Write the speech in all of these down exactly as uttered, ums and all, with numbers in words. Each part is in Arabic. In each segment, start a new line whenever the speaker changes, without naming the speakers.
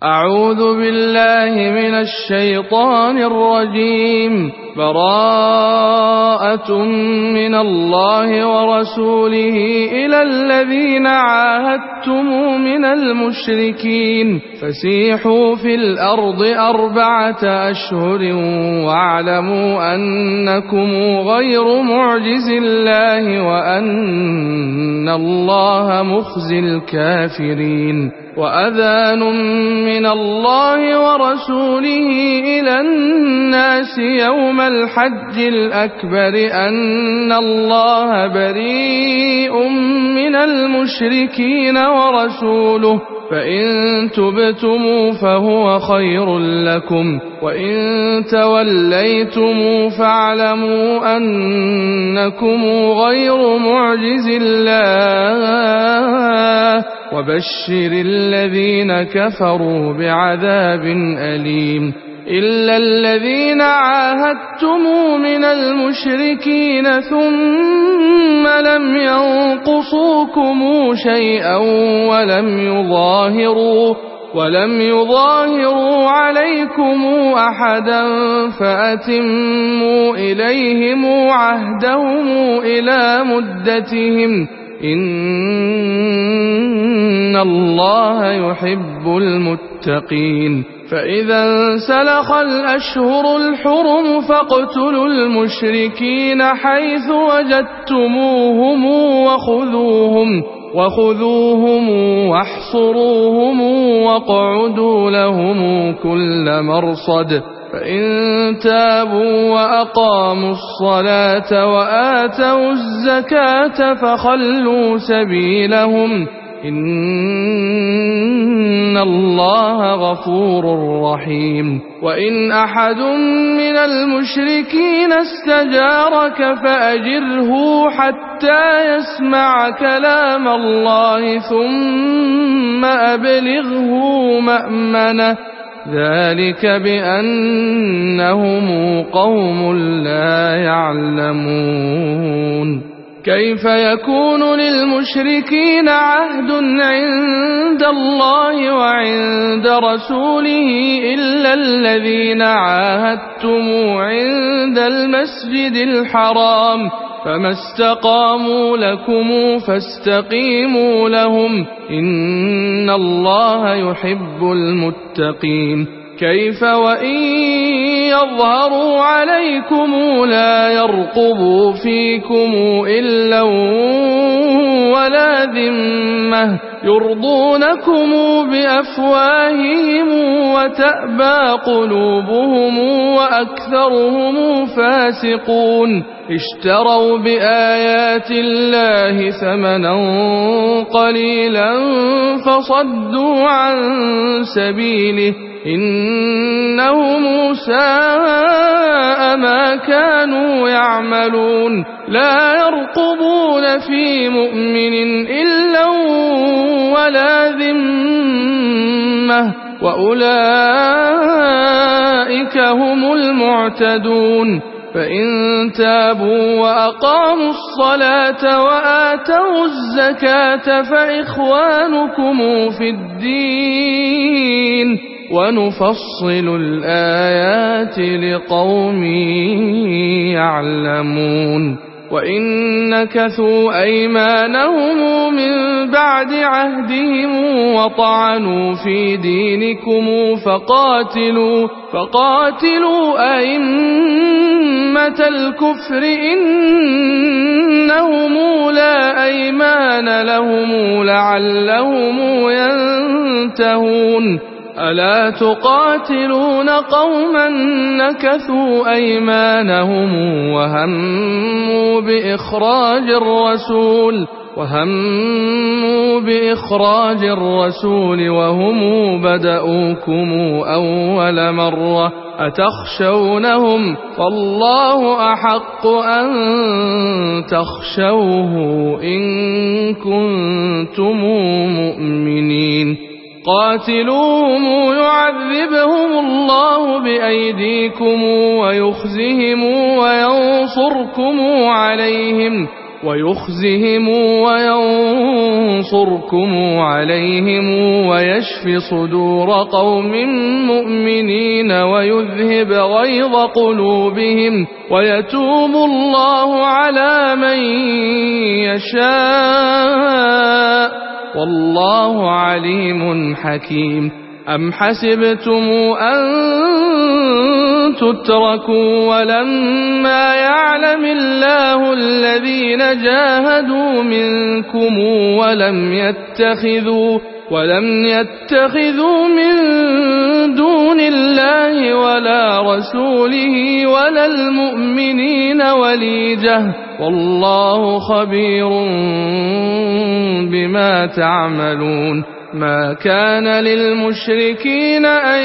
أعوذ بالله من الشيطان الرجيم. براءة من الله ورسوله إلى الذين عاهدتم من المشركين فسيحوا في الأرض أربعة أشهر واعلموا أنكم غير معجز الله وأن الله مخزي الكافرين. وأذان من الله ورسوله إلى الناس يوم الحج الأكبر أن الله بريء من المشركين ورسوله فإن تبتموا فهو خير لكم وإن توليتم فاعلموا أنكم غير معجز الله وبشر الذين كفروا بعذاب أليم. إلا الذين عاهدتم من المشركين ثم لم ينقصوكم شيئا ولم يظاهروا ولم يظاهروا عليكم أحدا فأتموا إليهم عهدهم إلى مدتهم إن الله يحب المتقين. فإذا انسلخ الأشهر الحرم فاقتلوا المشركين حيث وجدتموهم وخذوهم وخذوهم واحصروهم واقعدوا لهم كل مرصد فإن تابوا وأقاموا الصلاة وآتوا الزكاة فخلوا سبيلهم إن الله غفور رحيم. وإن أحد من المشركين استجارك فأجره حتى يسمع كلام الله ثم أبلغه مأمنه ذلك بأنهم قوم لا يعلمون. كيف يكون للمشركين عهد عند الله وعند رسوله إلا الذين عاهدتم عند المسجد الحرام فما استقاموا لكم فاستقيموا لهم إن الله يحب المتقين. كيف وإن يظهروا عليكم لا يرقبوا فيكم إلا ولا ذمة يرضونكم بأفواههم وتأبى قلوبهم وأكثرهم فاسقون. اشتروا بآيات الله ثمنا قليلا فصدوا عن سبيله إنهم ساء ما كانوا يعملون. لا يرقبون في مؤمن إلا ولا ذمة وأولئك هم المعتدون. فإن تابوا وأقاموا الصلاة وآتوا الزكاة فإخوانكم في الدين ونفصل الآيات لقوم يعلمون. وإن نكثوا أيمانهم من بعد عهدهم وطعنوا في دينكم فقاتلوا فقاتلوا أئمة الكفر إنهم لا أيمان لهم لعلهم ينتهون. ألا تقاتلون قوما نكثوا أيمانهم وهموا بإخراج الرسول وهموا بإخراج الرسول وهم بدأوكم أول مرة أتخشونهم فالله أحق أن تخشوه إن كنتم مؤمنين. قاتلوهم يعذبهم الله بأيديكم ويخزهم وينصركم عليهم ويخزهم وينصركم عليهم ويشف صدور قوم مؤمنين ويذهب غيظ قلوبهم ويتوب الله على من يشاء والله عليم حكيم. أم حسبتم أن تتركوا ولما يعلم الله الذين جاهدوا منكم ولم يتخذوا ولم يتخذوا من دون الله ولا رسوله ولا المؤمنين وليجة والله خبير بما تعملون. ما كان للمشركين أن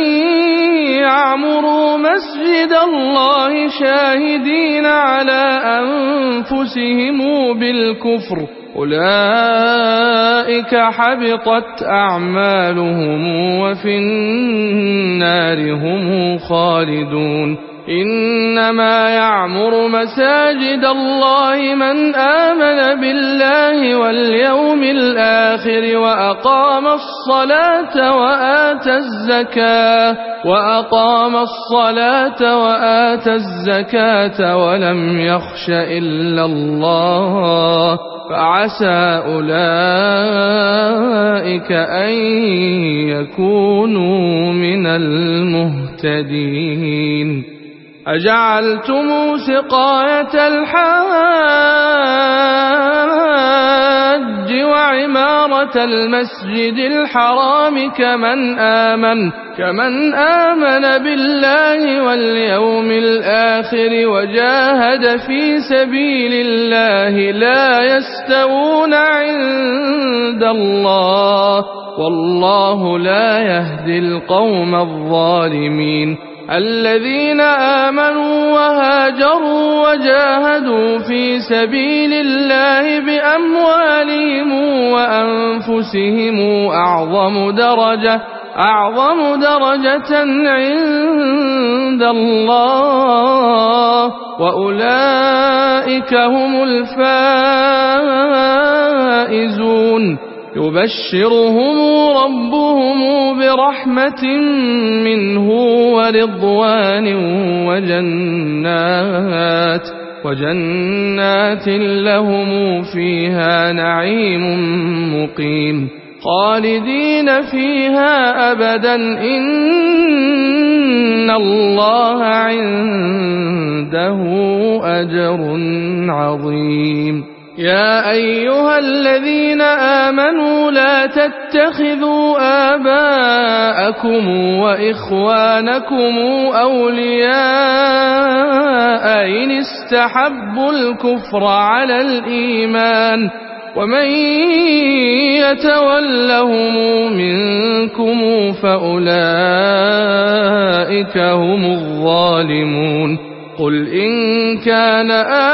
يعمروا مسجد الله شاهدين على أنفسهم بالكفر أولئك حبطت أعمالهم وفي النار هم خالدون. إنما يعمر مساجد الله من آمن بالله واليوم الآخر وأقام الصلاة وآتى الزكاة وأقام الصلاة وآتى الزكاة ولم يخش إلا الله فعسى أولئك أن يكونوا من المهتدين. أجعلتم سقاية الحاج وعمارة المسجد الحرام كمن آمن كمن آمن بالله واليوم الآخر وجاهد في سبيل الله لا يستوون عند الله والله لا يهدي القوم الظالمين. الذين آمنوا وهاجروا وجاهدوا في سبيل الله بأموالهم وأنفسهم أعظم درجة أعظم درجة عند الله وأولئك هم الفائزون. يبشرهم ربهم برحمة منه ورضوان وجنات وجنات لهم فيها نعيم مقيم خالدين فيها أبدا إن الله عنده أجر عظيم. يا أيها الذين آمنوا لا تتخذوا آباءكم وإخوانكم أولياء إن استحبوا الكفر على الإيمان ومن يتولهم منكم فأولئك هم الظالمون. قل إن كان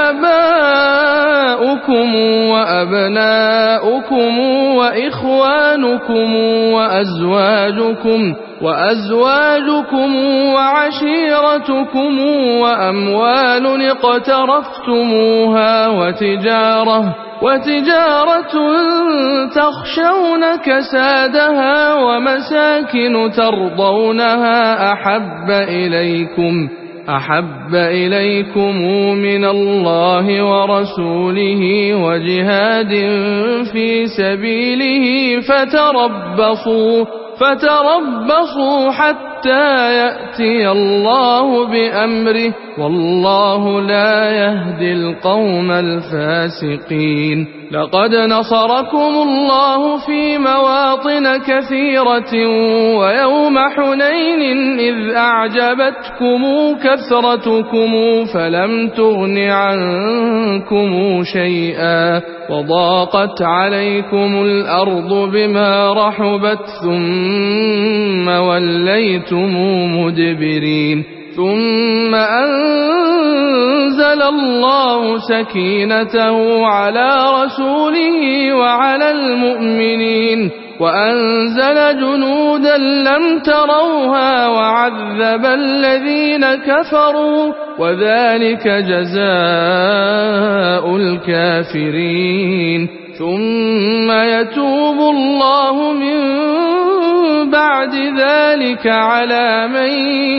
آباؤكم وأبناؤكم وإخوانكم وأزواجكم وأزواجكم وعشيرتكم وأموال اقترفتموها وتجارة وتجارة تخشون كسادها ومساكن ترضونها أحب إليكم أحب إليكم من الله ورسوله وجهاد في سبيله فتربصوا فتربصوا حتى يأتي الله بأمره والله لا يهدي القوم الفاسقين. لقد نصركم الله في مواطن كثيرة ويوم حنين إذ أعجبتكم كثرتكم فلم تغن عنكم شيئا وضاقت عليكم الأرض بما رحبت ثم وليتم مدبرين. ثم أنزل الله سكينته على رسوله وعلى المؤمنين وأنزل جنودا لم تروها وعذب الذين كفروا وذلك جزاء الكافرين ثم يتوب الله من بعد ذلك على من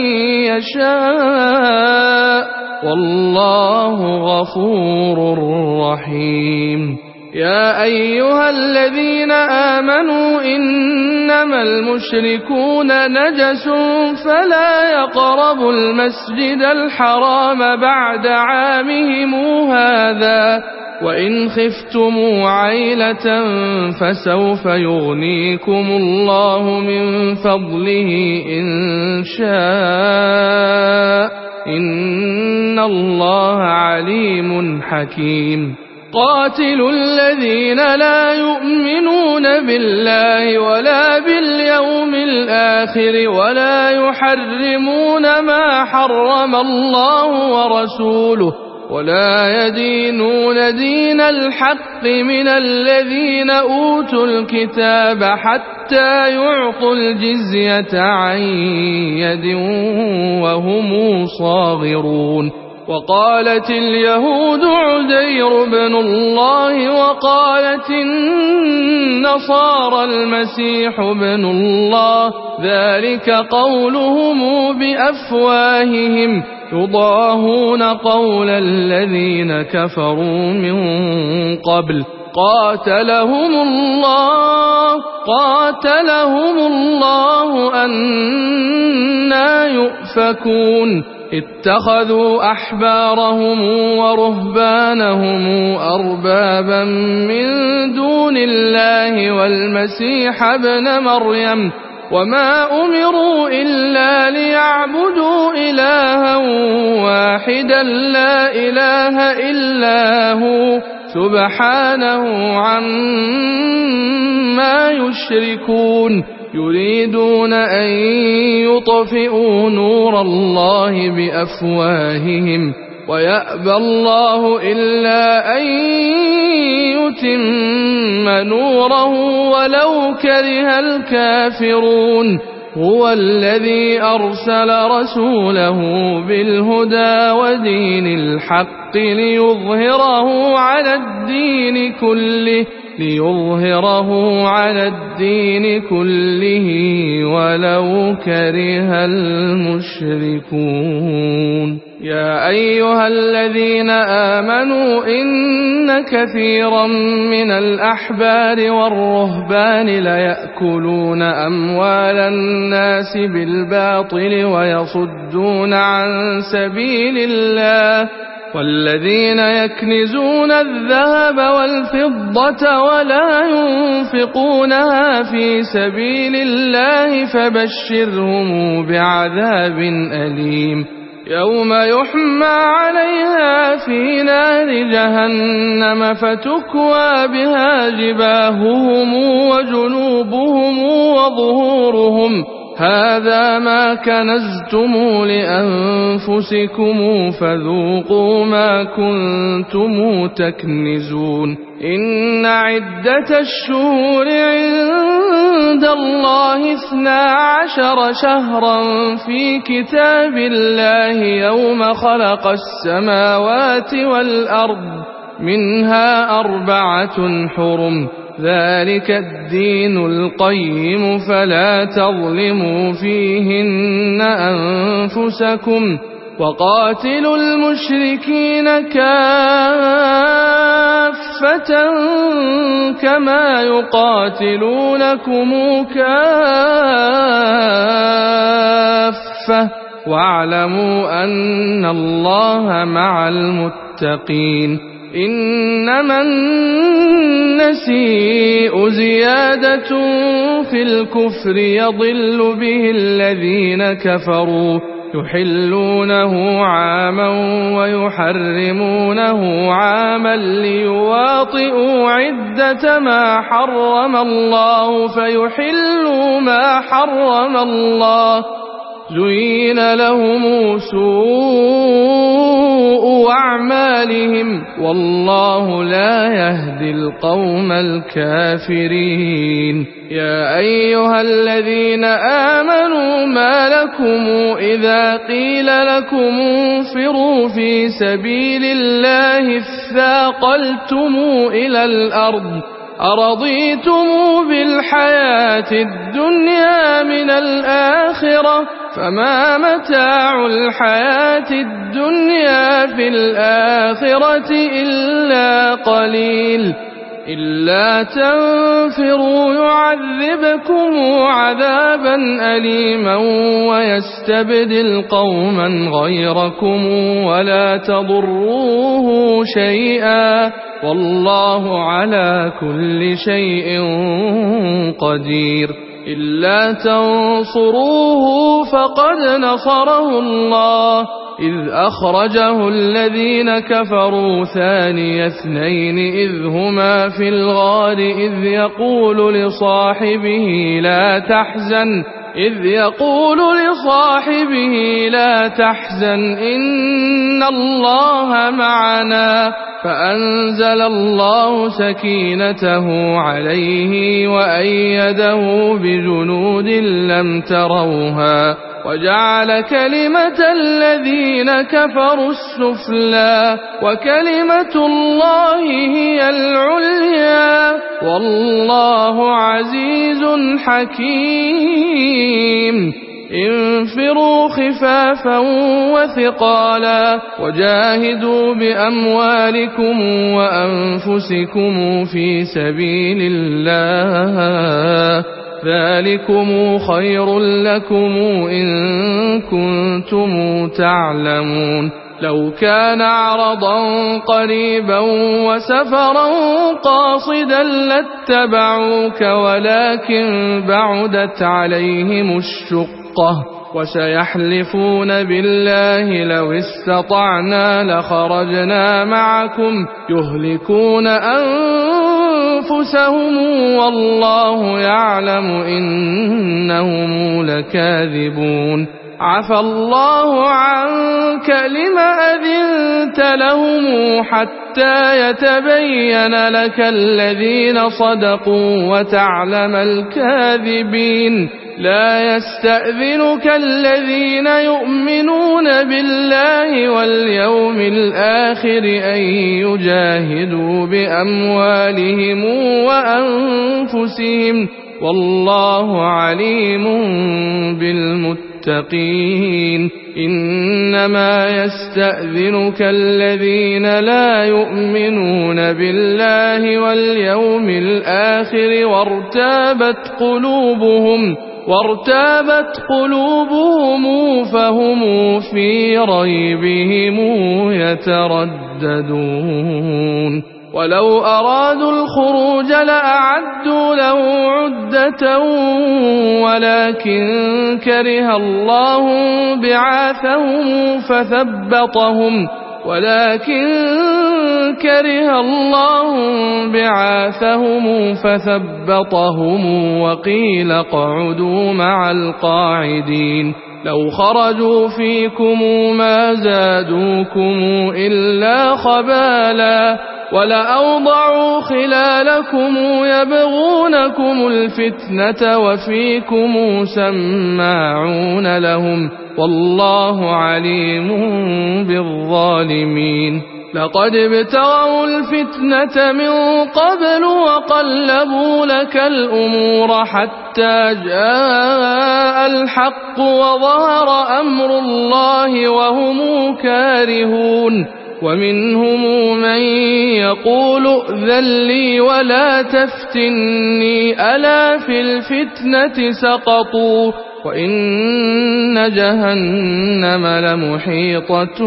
يشاء والله غفور رحيم يا أيها الذين آمنوا إنما المشركون نجس فلا يقربوا المسجد الحرام بعد عامهم هذا وإن خفتم عيلة فسوف يغنيكم الله من فضله إن شاء إن الله عليم حكيم قاتلوا الذين لا يؤمنون بالله ولا باليوم الآخر ولا يحرمون ما حرم الله ورسوله ولا يدينون دين الحق من الذين أوتوا الكتاب حتى يعطوا الجزية عن يد وهم صاغرون وقالت اليهود عزير بن الله وقالت النصارى المسيح بن الله ذلك قولهم بأفواههم يضاهون قول الذين كفروا من قبل قاتلهم الله قاتلهم الله أنى يؤفكون اتخذوا أحبارهم ورهبانهم أربابا من دون الله والمسيح ابن مريم وما أمروا إلا ليعبدوا إلها واحدا لا إله إلا هو سبحانه عما يشركون يريدون أن يطفئوا نور الله بأفواههم ويأبى الله إلا أن يتم نوره ولو كره الكافرون هو الذي أرسل رسوله بالهدى ودين الحق ليظهره على الدين كله ليظهره على الدين كله ولو كره المشركون يا أيها الذين آمنوا إن كثيرا من الأحبار والرهبان ليأكلون أموال الناس بالباطل ويصدون عن سبيل الله والذين يكنزون الذهب والفضة ولا ينفقونها في سبيل الله فبشرهم بعذاب أليم يوم يحمى عليها في نار جهنم فتكوى بها جباههم وجنوبهم وظهورهم هذا ما كنزتم لأنفسكم فذوقوا ما كنتم تكنزون إن عدة الشهور عند الله اثنا عشر شهرا في كتاب الله يوم خلق السماوات والأرض منها أربعة حرم ذلك الدين القيم فلا تظلموا فيهن أنفسكم وقاتلوا المشركين كافة كما يقاتلونكم كافة واعلموا أن الله مع المتقين إنما النسيء زيادة في الكفر يضل به الذين كفروا يحلونه عاما ويحرمونه عاما ليواطئوا عدة ما حرم الله فيحلوا ما حرم الله زين لهم سوء أعمالهم والله لا يهدي القوم الكافرين. يا أيها الذين آمنوا ما لكم إذا قيل لكم انفروا في سبيل الله اثاقلتم إلى الأرض أرضيتم بالحياة الدنيا من الآخرة فما متاع الحياة الدنيا في الآخرة إلا قليل. إلا تنفروا يعذبكم عذابا أليما ويستبدل قوما غيركم ولا تضروه شيئا والله على كل شيء قدير. إلا تنصروه فقد نصره الله إذ أخرجه الذين كفروا ثاني اثنين إذ هما في الغار إذ يقول لصاحبه لا تحزن إذ يقول لصاحبه لا تحزن إن الله معنا فأنزل الله سكينته عليه وأيده بجنود لم تروها وجعل كلمة الذين كفروا السفلى وكلمة الله هي العليا والله عزيز حكيم. انفروا خفافا وثقالا وجاهدوا بأموالكم وأنفسكم في سبيل الله ذلكم خير لكم إن كنتم تعلمون. لو كان عرضا قريبا وسفرا قاصدا لاتبعوك ولكن بعدت عليهم الشقة وسيحلفون بالله لو استطعنا لخرجنا معكم يهلكون أنفسهم والله يعلم إنهم لكاذبون. عفى الله عنك لم أذنت لهم حتى يتبين لك الذين صدقوا وتعلم الكاذبين. لا يستأذنك الذين يؤمنون بالله واليوم الآخر أن يجاهدوا بأموالهم وأنفسهم والله عليم بالمتقين. إنما يستأذنك الذين لا يؤمنون بالله واليوم الآخر وارتابت قلوبهم وارتابت قلوبهم فهم في ريبهم يترددون. ولو أرادوا الخروج لأعدوا له عدة ولكن كره الله بعاثهم فثبطهم ولكن كره الله بعاثهم فثبطهم وقيل اقعدوا مع القاعدين. لو خرجوا فيكم ما زادوكم إلا خبالا ولأوضعوا خلالكم يبغونكم الفتنة وفيكم سماعون لهم والله عليم بالظالمين. لقد ابتغوا الفتنة من قبل وقلبوا لك الأمور حتى جاء الحق وظهر أمر الله وهم كارهون. ومنهم من يقول ائذن لي ولا تفتني ألا في الفتنة سقطوا وإن جهنم لمحيطة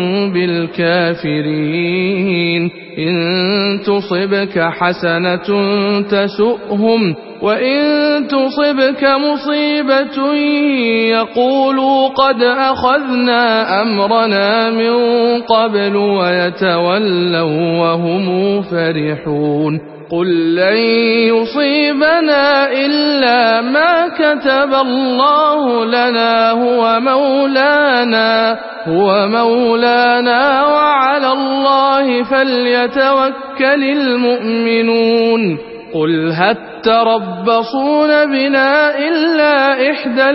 بالكافرين. إن تصبك حسنة تسؤهم وإن تصبك مصيبة يقولوا قد أخذنا أمرنا من قبل ويتولوا وهم فرحون. قل لن يصيبنا إلا ما كتب الله لنا هو مولانا هو مولانا وعلى الله فليتوكل المؤمنون قل هل تربصون بنا إلا إحدى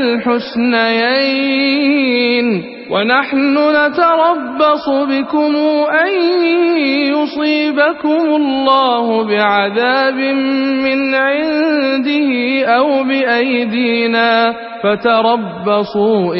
الحسنيين ونحن نتربص بكم أن يصيبكم الله بعذاب من عنده أو بأيدينا فتربصوا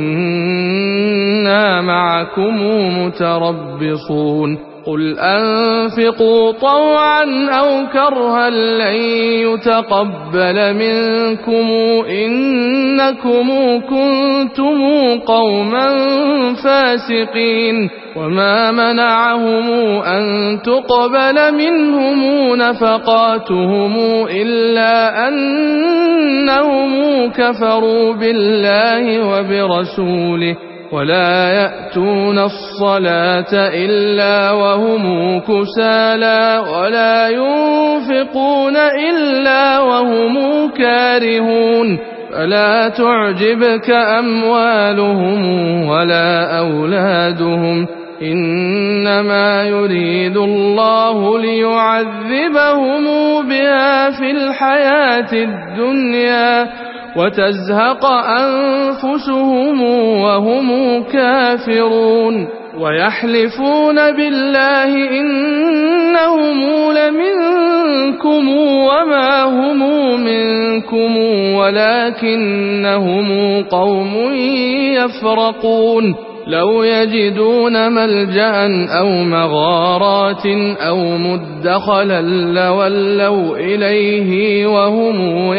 إنا معكم متربصون قل أنفقوا طوعا أو كرها لن يتقبل منكم إنكم كنتم قوما فاسقين وما منعهم أن تقبل منهم نفقاتهم إلا أنهم كفروا بالله وبرسوله ولا يأتون الصلاة إلا وهم كسالى ولا ينفقون إلا وهم كارهون فلا تعجبك أموالهم ولا أولادهم إنما يريد الله ليعذبهم بها في الحياة الدنيا وتزهق أنفسهم وهم كافرون ويحلفون بالله إنهم لمنكم وما هم منكم ولكنهم قوم يفرقون لو يجدون ملجأ أو مغارات أو مدخلا لولوا إليه وهم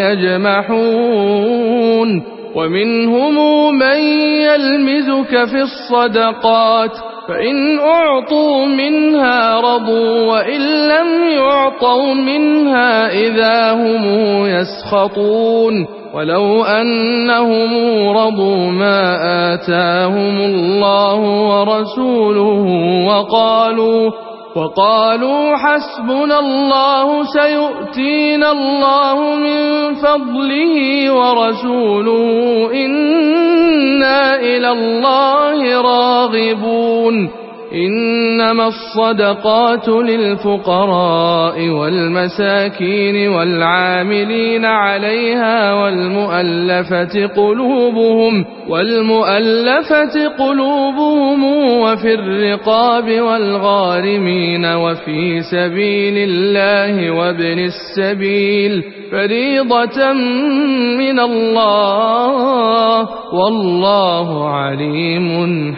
يجمحون ومنهم من يلمزك في الصدقات فإن أعطوا منها رضوا وإن لم يعطوا منها إذا هم يسخطون ولو أنهم رضوا ما آتاهم الله ورسوله وقالوا وقالوا حسبنا الله سيؤتينا الله من فضله ورسوله إنا إلى الله راغبون إنما الصدقات للفقراء والمساكين والعاملين عليها والمؤلفة قلوبهم والمؤلفة قلوبهم وفي الرقاب والغارمين وفي سبيل الله وابن السبيل فريضة من الله والله عليم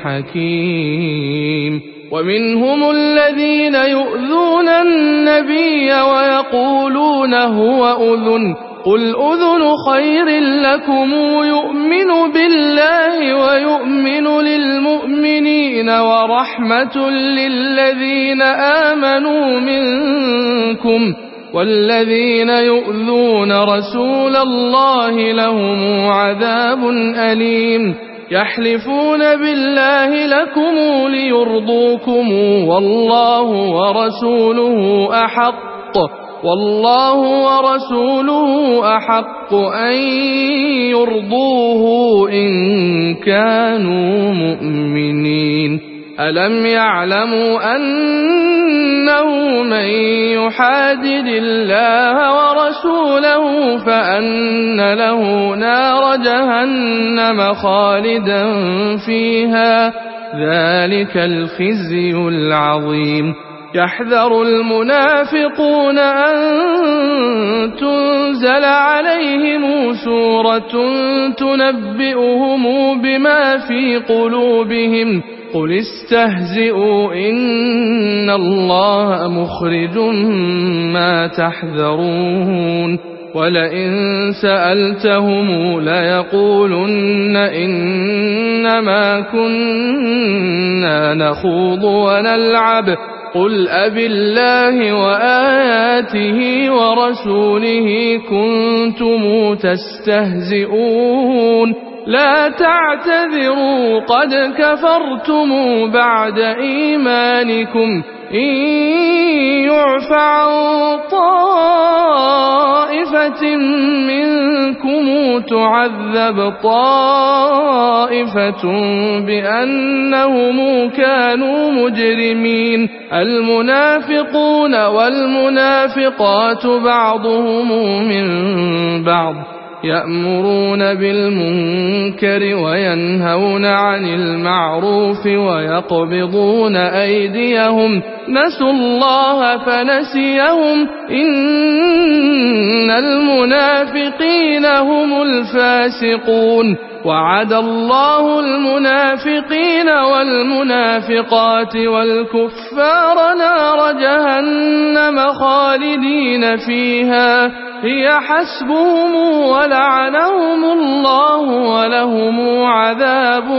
حكيم ومنهم الذين يؤذون النبي ويقولون هو أذن قل أذن خير لكم يؤمن بالله ويؤمن للمؤمنين ورحمة للذين آمنوا منكم والذين يؤذون رسول الله لهم عذاب أليم يحلفون بالله لكم ليرضوكم والله ورسوله أحق والله ورسوله أحق أن يرضوه إن كانوا مؤمنين ألم يعلموا أنه من يحادد الله ورسوله فأن له نار جهنم خالدا فيها ذلك الخزي العظيم يحذر المنافقون أن تنزل عليهم سورة تنبئهم بما في قلوبهم قل استهزئوا إن الله مخرج ما تحذرون ولئن سألتهم ليقولن إنما كنا نخوض ونلعب قل أبالله وآياته ورسوله كنتم تستهزئون لا تعتذروا قد كفرتم بعد إيمانكم إن يعف عن طائفة منكم تعذب طائفة بأنهم كانوا مجرمين. المنافقون والمنافقات بعضهم من بعض يأمرون بالمنكر وينهون عن المعروف ويقبضون أيديهم نسوا الله فنسيهم إن المنافقين هم الفاسقون. وعد الله المنافقين والمنافقات والكفار نار جهنم خالدين فيها هي حسبهم ولعنهم الله ولهم عذاب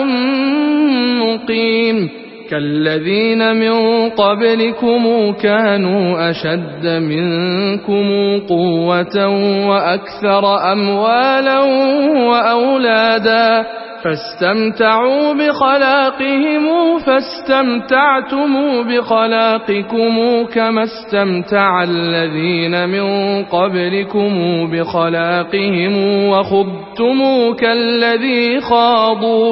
مقيم. كالذين من قبلكم كانوا أشد منكم قوة وأكثر أموالا وأولادا فاستمتعوا بخلاقهم فاستمتعتم بخلاقكم كما استمتع الذين من قبلكم بخلاقهم وخضتم كالذي خاضوا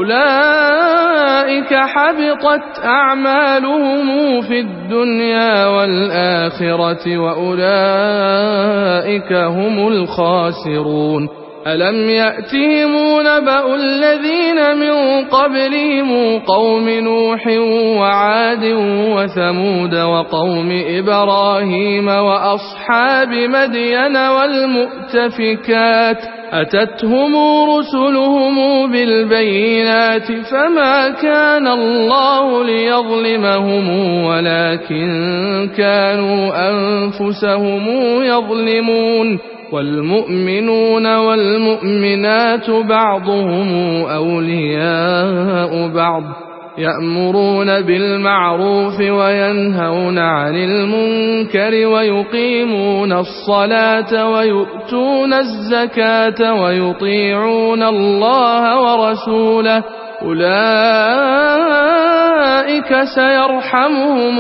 أولئك حبطت أعمالهم في الدنيا والآخرة وأولئك هم الخاسرون. ألم يأتهم نبأ الذين من قبلهم قوم نوح وعاد وثمود وقوم إبراهيم وأصحاب مدين والمؤتفكات أتتهم رسلهم بالبينات فما كان الله ليظلمهم ولكن كانوا أنفسهم يظلمون. والمؤمنون والمؤمنات بعضهم أولياء بعض يأمرون بالمعروف وينهون عن المنكر ويقيمون الصلاة ويؤتون الزكاة ويطيعون الله ورسوله أولئك سيرحمهم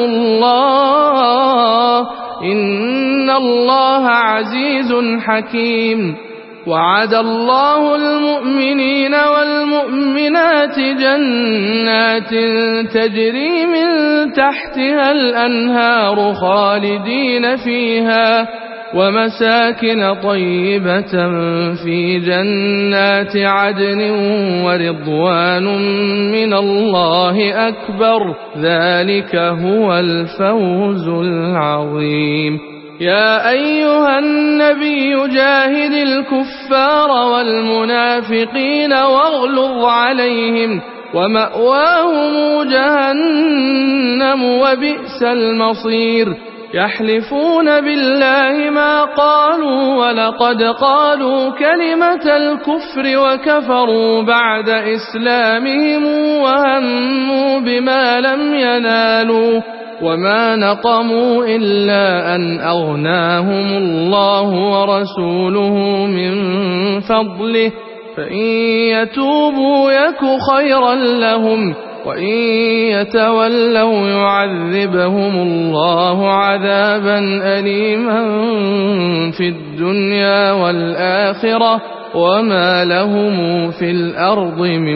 الله إن الله عزيز حكيم. وعد الله المؤمنين والمؤمنات جنات تجري من تحتها الأنهار خالدين فيها ومساكن طيبة في جنات عدن ورضوان من الله أكبر ذلك هو الفوز العظيم. يا أيها النبي جاهد الكفار والمنافقين واغلظ عليهم ومأواهم جهنم وبئس المصير. يحلفون بالله ما قالوا ولقد قالوا كلمة الكفر وكفروا بعد إسلامهم وهموا بما لم ينالوا وما نقموا إلا أن أغناهم الله ورسوله من فضله فإن يتوبوا يك خيرا لهم وإن يتولوا يعذبهم الله عذابا أليما في الدنيا والآخرة وما لهم في الأرض من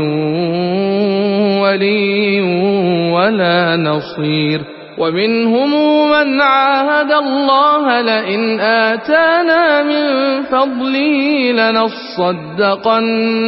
ولي ولا نصير. ومنهم من عاهد الله لئن آتانا من فضله لنصدقن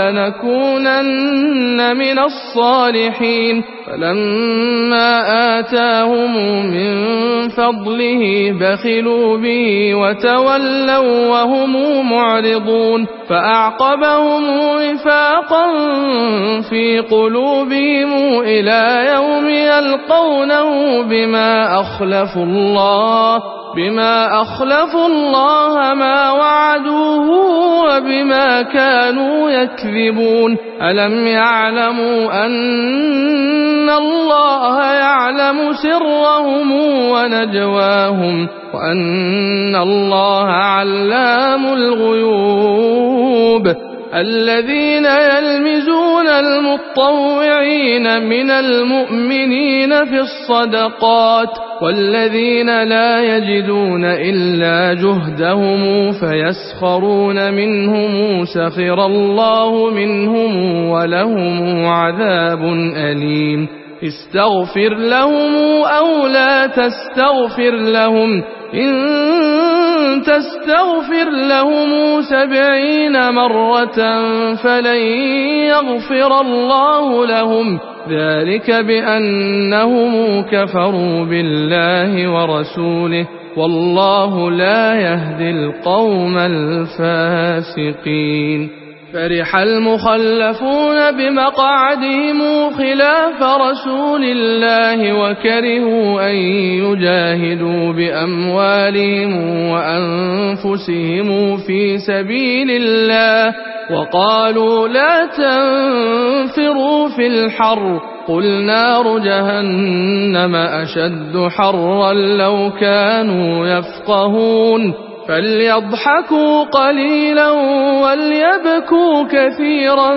ولنكونن من الصالحين فلما آتاهم من فضله بخلوا به وتولوا وهم معرضون فأعقبهم نفاقا في قلوبهم إلى يوم يلقونه بما أخلفوا الله بما أخلفوا الله ما وعدوه وبما كانوا يكذبون. ألم يعلموا أن الله يعلم سرهم ونجواهم وأن الله علام الغيوب. الذين يلمزون المطوعين من المؤمنين في الصدقات والذين لا يجدون إلا جهدهم فيسخرون منهم سخر الله منهم ولهم عذاب أليم استغفر لهم أو لا تستغفر لهم إن تستغفر لهم سبعين مرة فلن يغفر الله لهم ذلك بأنهم كفروا بالله ورسوله والله لا يهدي القوم الفاسقين فرح المخلفون بمقعدهم خلاف رسول الله وكرهوا أن يجاهدوا بأموالهم وأنفسهم في سبيل الله وقالوا لا تنفروا في الحر قل نار جهنم أشد حرا لو كانوا يفقهون فليضحكوا قليلا وليبكوا كثيرا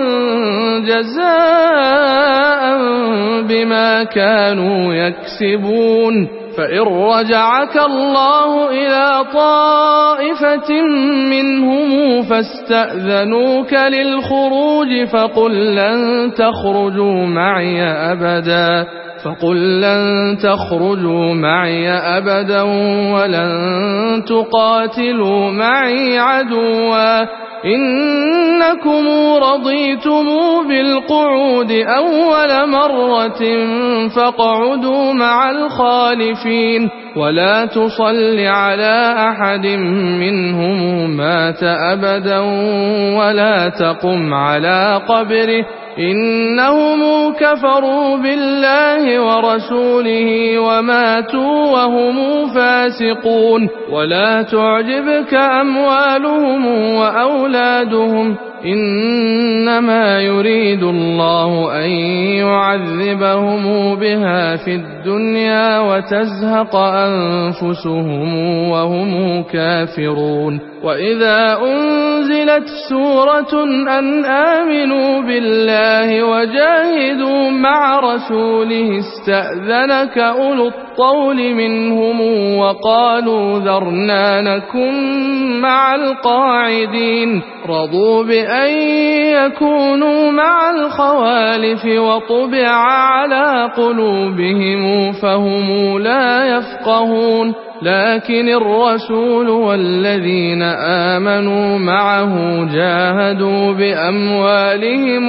جزاء بما كانوا يكسبون فإن رجعك الله إلى طائفة منهم فاستأذنوك للخروج فقل لن تخرجوا معي أبدا فقل لن تخرجوا معي أبدا ولن تقاتلوا معي عدوا إنكم رضيتم بالقعود أول مرة فاقعدوا مع الخالفين ولا تصل على أحد منهم مات أبدا ولا تقم على قبره إنهم كفروا بالله ورسوله وماتوا وهم فاسقون ولا تعجبك أموالهم وأولادهم إنما يريد الله أن يعذبهم بها في الدنيا وتزهق أنفسهم وهم كافرون وإذا أنزلت سورة أن آمنوا بالله وجاهدوا مع رسوله استأذنك أولو الطول منهم وقالوا ذرنا نكن مع القاعدين رضوا بأن يكونوا مع الخوالف وطبع على قلوبهم فهم لا يفقهون لكن الرسول والذين آمنوا معه جاهدوا بأموالهم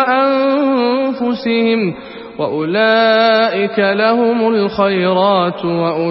وأنفسهم وأولئك لهم الخيرات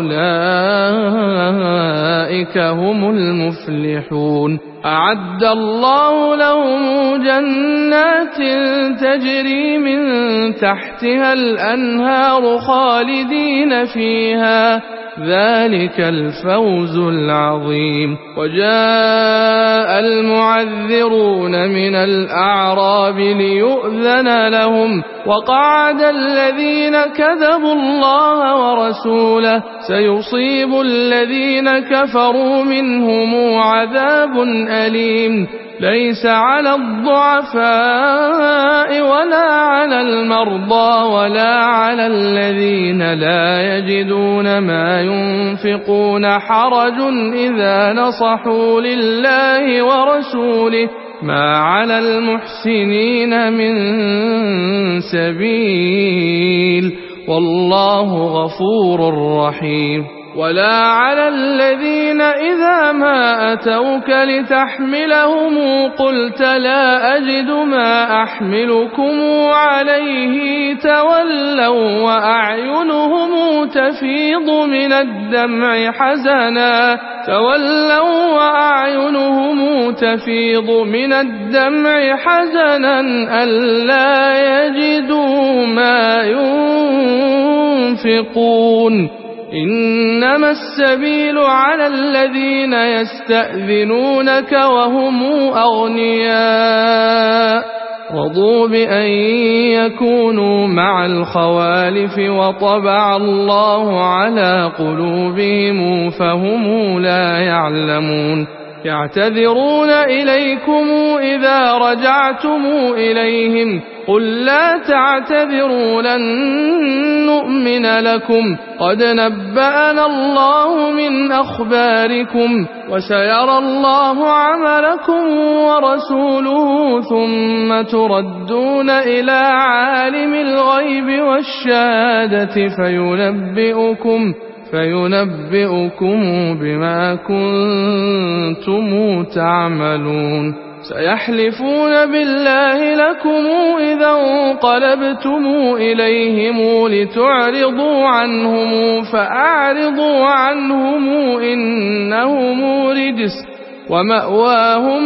وأولئك هم المفلحون أعد الله لهم جنات تجري من تحتها الأنهار خالدين فيها ذلك الفوز العظيم وجاء المعذرون من الأعراب ليؤذن لهم وقعد الذين كذبوا الله ورسوله سيصيب الذين كفروا منهم عذاب أليم ليس على الضعفاء ولا على المرضى ولا على الذين لا يجدون ما ينفقون حرج إذا نصحوا لله ورسوله ما على المحسنين من سبيل والله غفور رحيم ولا على الذين إذا ما أتوك لتحملهم قلت لا أجد ما أحملكم عليه تولوا وأعينهم تفيض من الدمع حزنا تولوا وأعينهم تفيض من الدمع حزنا ألا يجدوا ما ينفقون إنما السبيل على الذين يستأذنونك وهم أغنياء رضوا بأن يكونوا مع الخوالف وطبع الله على قلوبهم فهم لا يعلمون يعتذرون إليكم إذا رجعتم إليهم قل لا تعتذروا لن نؤمن لكم قد نبأنا الله من أخباركم وسيرى الله عملكم ورسوله ثم تردون إلى عالم الغيب والشهادة فينبئكم فينبئكم بما كنتم تعملون سيحلفون بالله لكم إذا انقلبتم إليهم لتعرضوا عنهم فأعرضوا عنهم إنهم رجس ومأواهم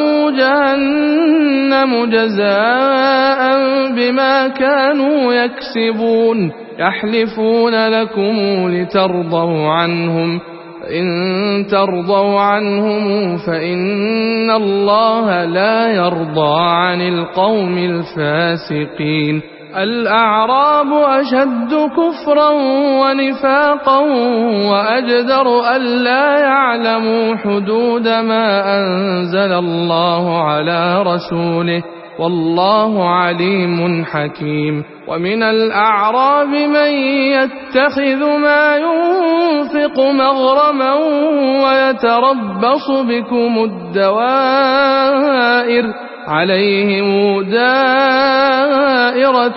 جهنم جزاء بما كانوا يكسبون يحلفون لكم لترضوا عنهم فإن ترضوا عنهم فإن الله لا يرضى عن القوم الفاسقين الأعراب أشد كفرا ونفاقا وأجدر ألا يعلموا حدود ما أنزل الله على رسوله والله عليم حكيم ومن الأعراب من يتخذ ما ينفق مغرما ويتربص بكم الدوائر عليهم دائرة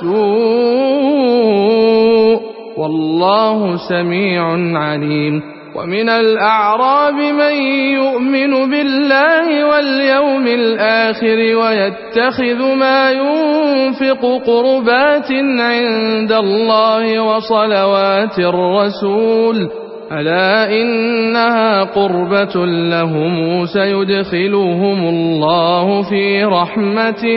السوء والله سميع عليم ومن الأعراب من يؤمن بالله واليوم الآخر ويتخذ ما ينفق قربات عند الله وصلوات الرسول ألا إنها قربة لهم سيدخلهم الله في رحمته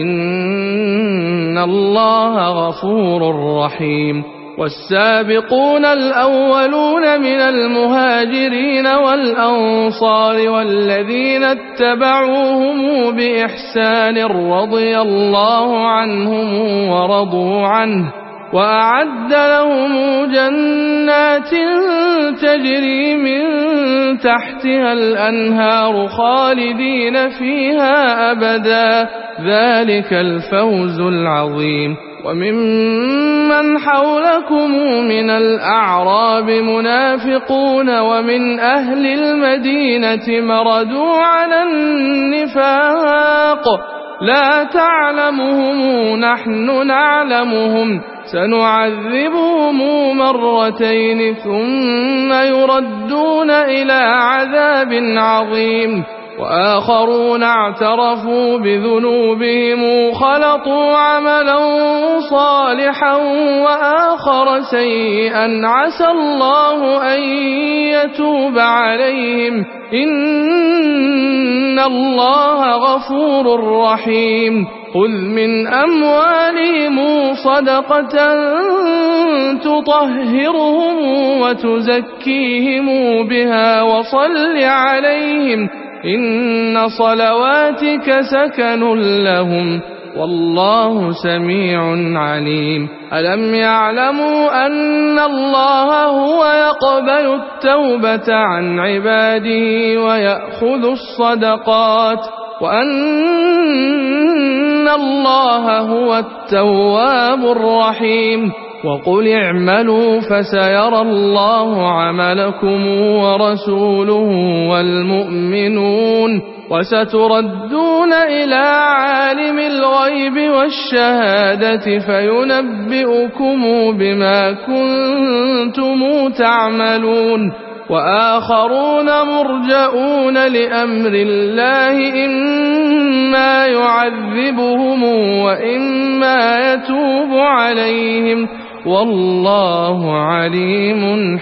إن الله غفور رحيم والسابقون الأولون من المهاجرين والأنصار والذين اتبعوهم بإحسان رضي الله عنهم ورضوا عنه وأعد لهم جنات تجري من تحتها الأنهار خالدين فيها أبدا ذلك الفوز العظيم وممن حولكم من الأعراب منافقون ومن أهل المدينة مردوا على النفاق لا تعلمهم نحن نعلمهم سنعذبهم مرتين ثم يردون إلى عذاب عظيم وآخرون اعترفوا بذنوبهم خلطوا عملا صالحا وآخر سيئا عسى الله أن يتوب عليهم إن الله غفور رحيم خذ من أموالهم صدقة تطهرهم وتزكيهم بها وصل عليهم إن صلواتك سكن لهم والله سميع عليم ألم يعلموا أن الله هو يقبل التوبة عن عباده ويأخذ الصدقات وأن الله هو التواب الرحيم وقل اعملوا فسيرى الله عملكم ورسوله والمؤمنون وستردون إلى عالم الغيب والشهادة فينبئكم بما كنتم تعملون وآخرون مرجؤون لأمر الله إما يعذبهم وإما يتوب عليهم والله عليم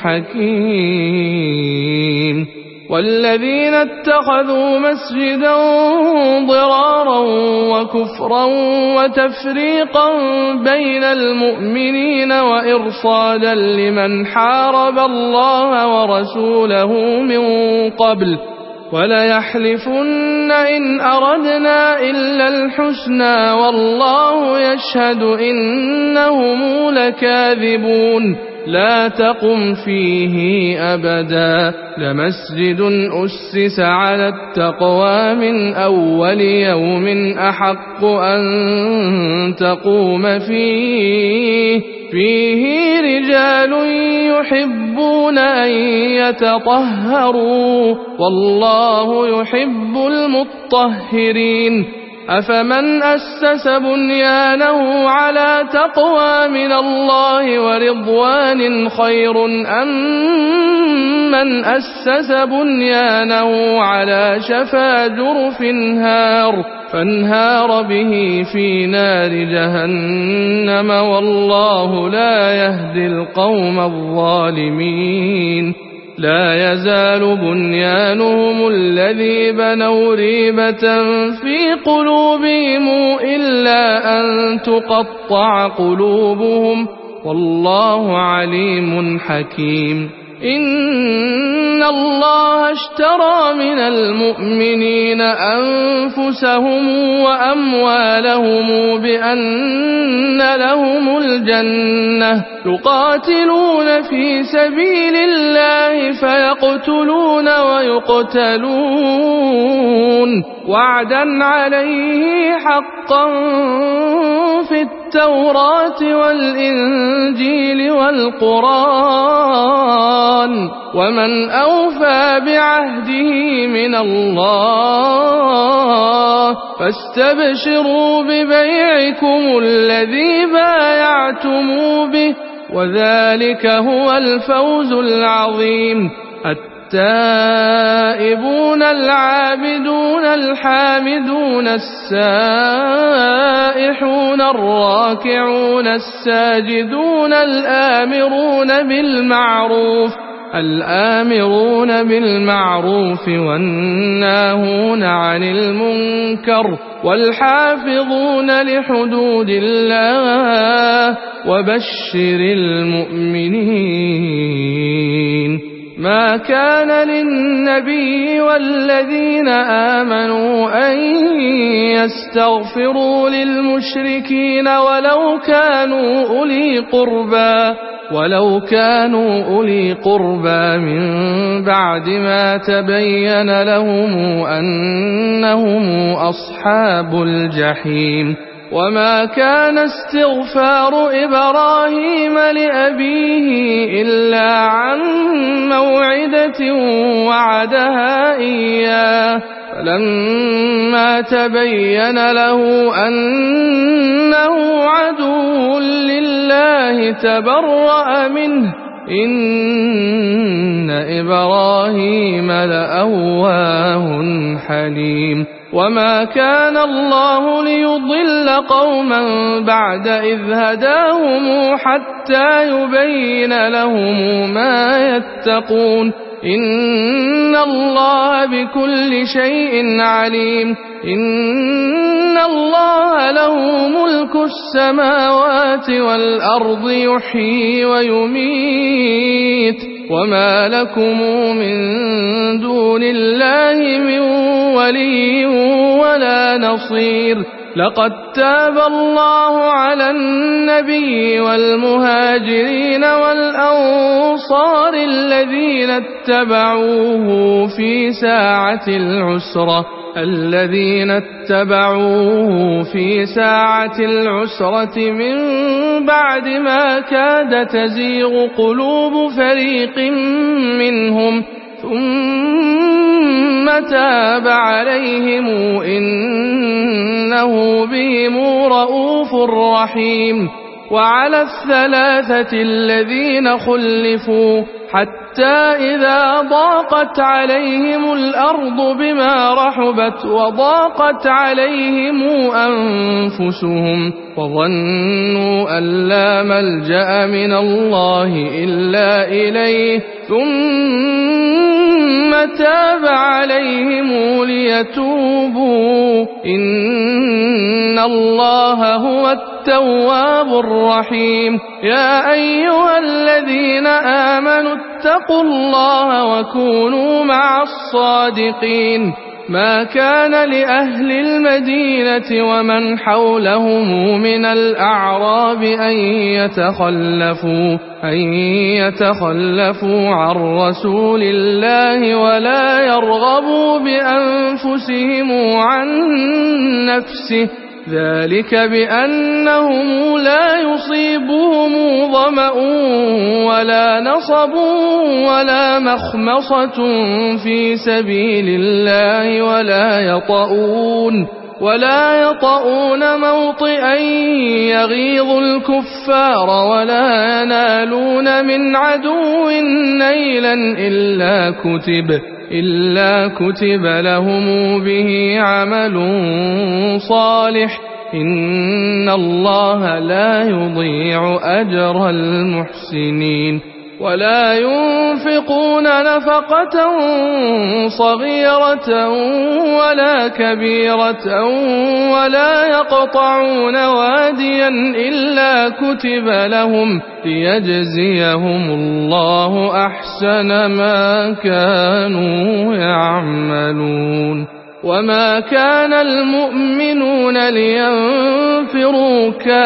حكيم والذين اتخذوا مسجدا ضرارا وكفرا وتفريقا بين المؤمنين وإرصادا لمن حارب الله ورسوله من قبل وليحلفن إن أردنا إلا الحسنى والله يشهد إنهم لكاذبون لا تقم فيه أبدا لمسجد أسس على التقوى من أول يوم أحق أن تقوم فيه فيه رجال يحبون أن يتطهروا والله يحب المطهرين أفمن أسس بنيانه على تقوى من الله ورضوان خير أم من أسس بنيانه على شفا جرف هار فانهار به في نار جهنم والله لا يهدي القوم الظالمين لا يزال بنيانهم الذي بنوا ريبة في قلوبهم إلا أن تقطع قلوبهم والله عليم حكيم إن الله اشترى من المؤمنين أنفسهم وأموالهم بأن لهم الجنة يقاتلون في سبيل الله فيقتلون ويقتلون وعدا عليه حقا في التوراة والإنجيل والقرآن ومن أوفى بعهده من الله فاستبشروا ببيعكم الذي بايعتم به وذلك هو الفوز العظيم التائبون العابدون الحامدون السائحون الراكعون الساجدون الآمرون بالمعروف الآمرون بالمعروف والناهون عن المنكر والحافظون لحدود الله وبشر المؤمنين ما كان للنبي والذين آمنوا أن يستغفروا للمشركين ولو كانوا أولي قربى ولو كانوا أولي قربى من بعد ما تبين لهم أنهم أصحاب الجحيم وما كان استغفار إبراهيم لأبيه إلا عن موعدة وعدها إياه فلما تبين له أنه عدو لله تبرأ منه إن إبراهيم لأواه حليم وما كان الله ليضل قوما بعد إذ هداهم حتى يبين لهم ما يتقون إن الله بكل شيء عليم إن الله له ملك السماوات والأرض يحيي ويميت وما لكم من دون الله من ولي ولا نصير لقد تاب الله على النبي والمهاجرين والأنصار الذين اتبعوه في ساعة العسرة الذين اتبعوه في ساعة العسرة من بعد ما كاد تزيغ قلوب فريق منهم ثم تاب عليهم إنه بهم رؤوف رحيم وعلى الثلاثة الذين خلفوا حتى إذا ضاقت عليهم الأرض بما رحبت وضاقت عليهم أنفسهم وظنوا أن لا ملجأ من الله إلا إليه ثم تاب عليهم ليتوبوا إن الله هو التواب الرحيم يا أيها الذين آمنوا اتقوا الله وكونوا مع الصادقين ما كان لأهل المدينة ومن حولهم من الأعراب أن يتخلفوا, أن يتخلفوا عن رسول الله ولا يرغبوا بأنفسهم عن نفسه, ذلك بأنهم لا يصيبهم ظمأ ولا نصب ولا مخمصة في سبيل الله ولا يطؤون ولا يطؤون موطئا يغيظ الكفار ولا ينالون من عدو نيلا إلا كتب إلا كتب لهم به عمل صالح, إن الله لا يضيع أجر المحسنين. ولا ينفقون نفقة صغيرة ولا كبيرة ولا يقطعون واديا إلا كتب لهم ليجزيهم الله أحسن ما كانوا يعملون. وما كان المؤمنون لينفروا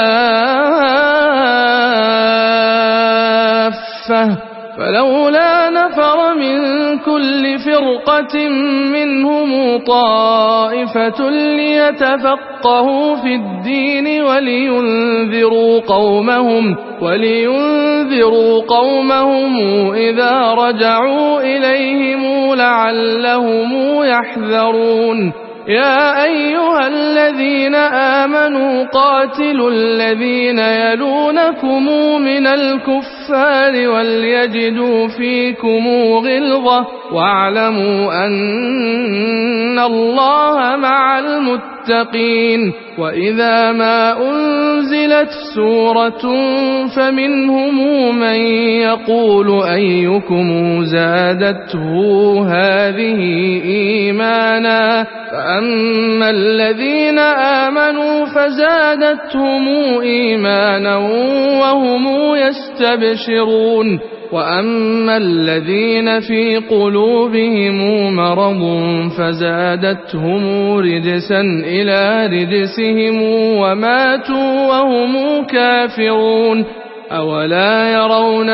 كافة, فلولا نفر من كل فرقة منهم طائفة ليتفقهوا في الدين ولينذروا قومهم, ولينذروا قومهم إذا رجعوا إليهم لعلهم يحذرون. يا أيها الذين آمنوا قاتلوا الذين يلونكم من الكفار وليجدوا فيكم غلظة واعلموا أن الله مع المتقين. وإذا ما أنزلت سورة فمنهم من يقول أيكم زادته هذه إيمانا, فأما الذين آمنوا فزادتهم إيمانا وهم يستبشرون, وأما الذين في قلوبهم مرض فزادتهم رجسا إلى رجسهم وماتوا وهم كافرون. أولا يرون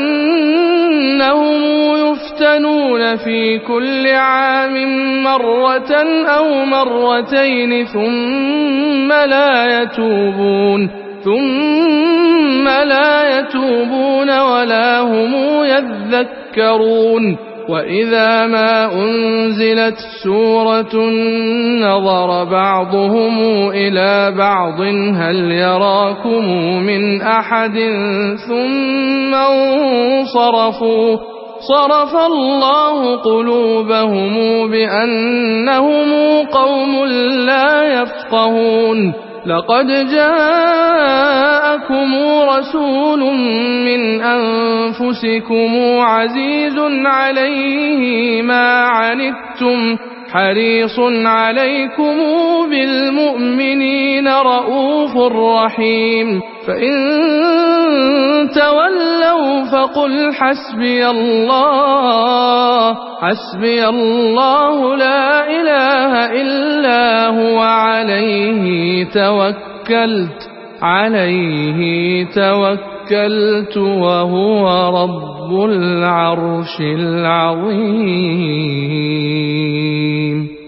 أنهم يفتنون في كل عام مرة أو مرتين ثم لا يتوبون ثم لا يتوبون ولا هم يذكرون. وإذا ما أنزلت سورة نظر بعضهم إلى بعض هل يراكم من أحد ثم انصرفوا, صرف الله قلوبهم بأنهم قوم لا يفقهون. لقد جاءكم رسول من أنفسكم عزيز عليه ما عنتم حريص عليكم بالمؤمنين رؤوف رحيم. فإن تولوا فقل حسبي الله حسبي الله لا إله إلا هو عليه توكلت عليه توكلت وهو رب العرش العظيم.